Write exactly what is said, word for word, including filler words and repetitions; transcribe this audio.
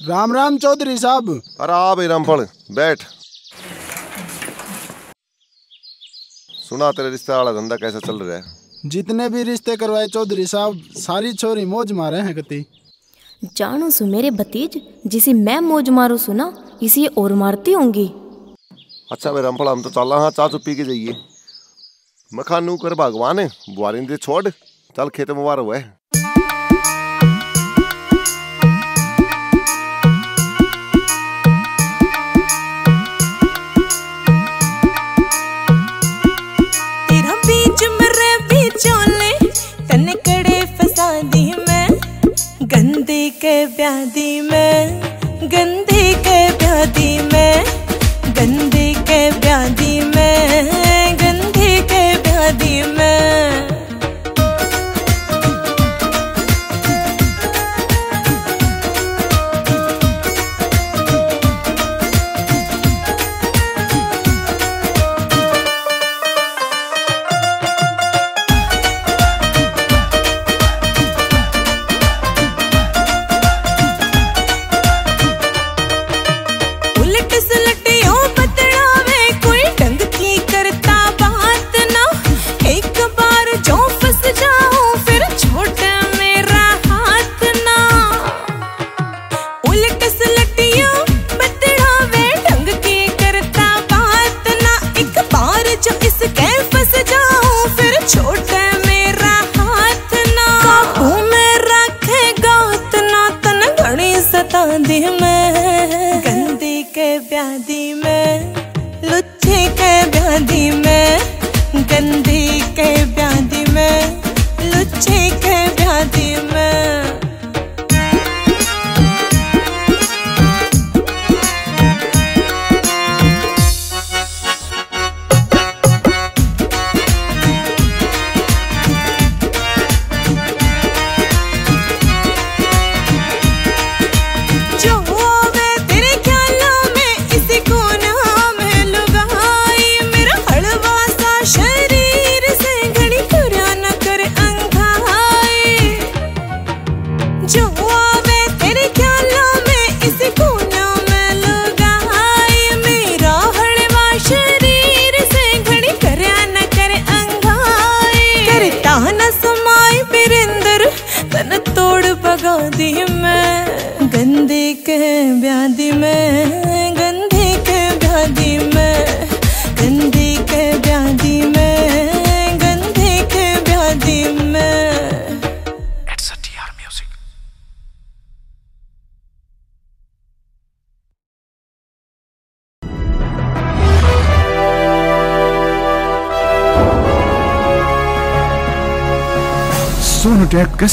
राम राम चौधरी साहब। अरे आ भाई रामफल बैठ। सुना तेरे रिश्ते वाला धंधा कैसा चल रहा है? जितने भी रिश्ते करवाए चौधरी साहब, सारी छोरी मौज मारे हैं कति। जानू सु मेरे भतीज, जिसे मैं मौज मारू सु ना, इसी और मारती होंगी। अच्छा भाई रामफल, हम तो चल हाँ चाह पी के जाइए। मखानू कर भगवान है बुआरी दे छोड़, चल खेत में वार हुआ है। गंदी के ब्यादी में, गंदी के ब्यादी में, गंदी के ब्यादी में, गंदी के ब्यादी में। गंदी के ब्यादी में, लुच्ची के ब्यादी में, गंदी के ब्यादी में, लुच्ची के ब्यादी में। गंदी के ब्यादी में, गंदी के ब्यादी में, गंदी के ब्यादी में, गंदी के ब्यादी में। It's a T R music. Sonu take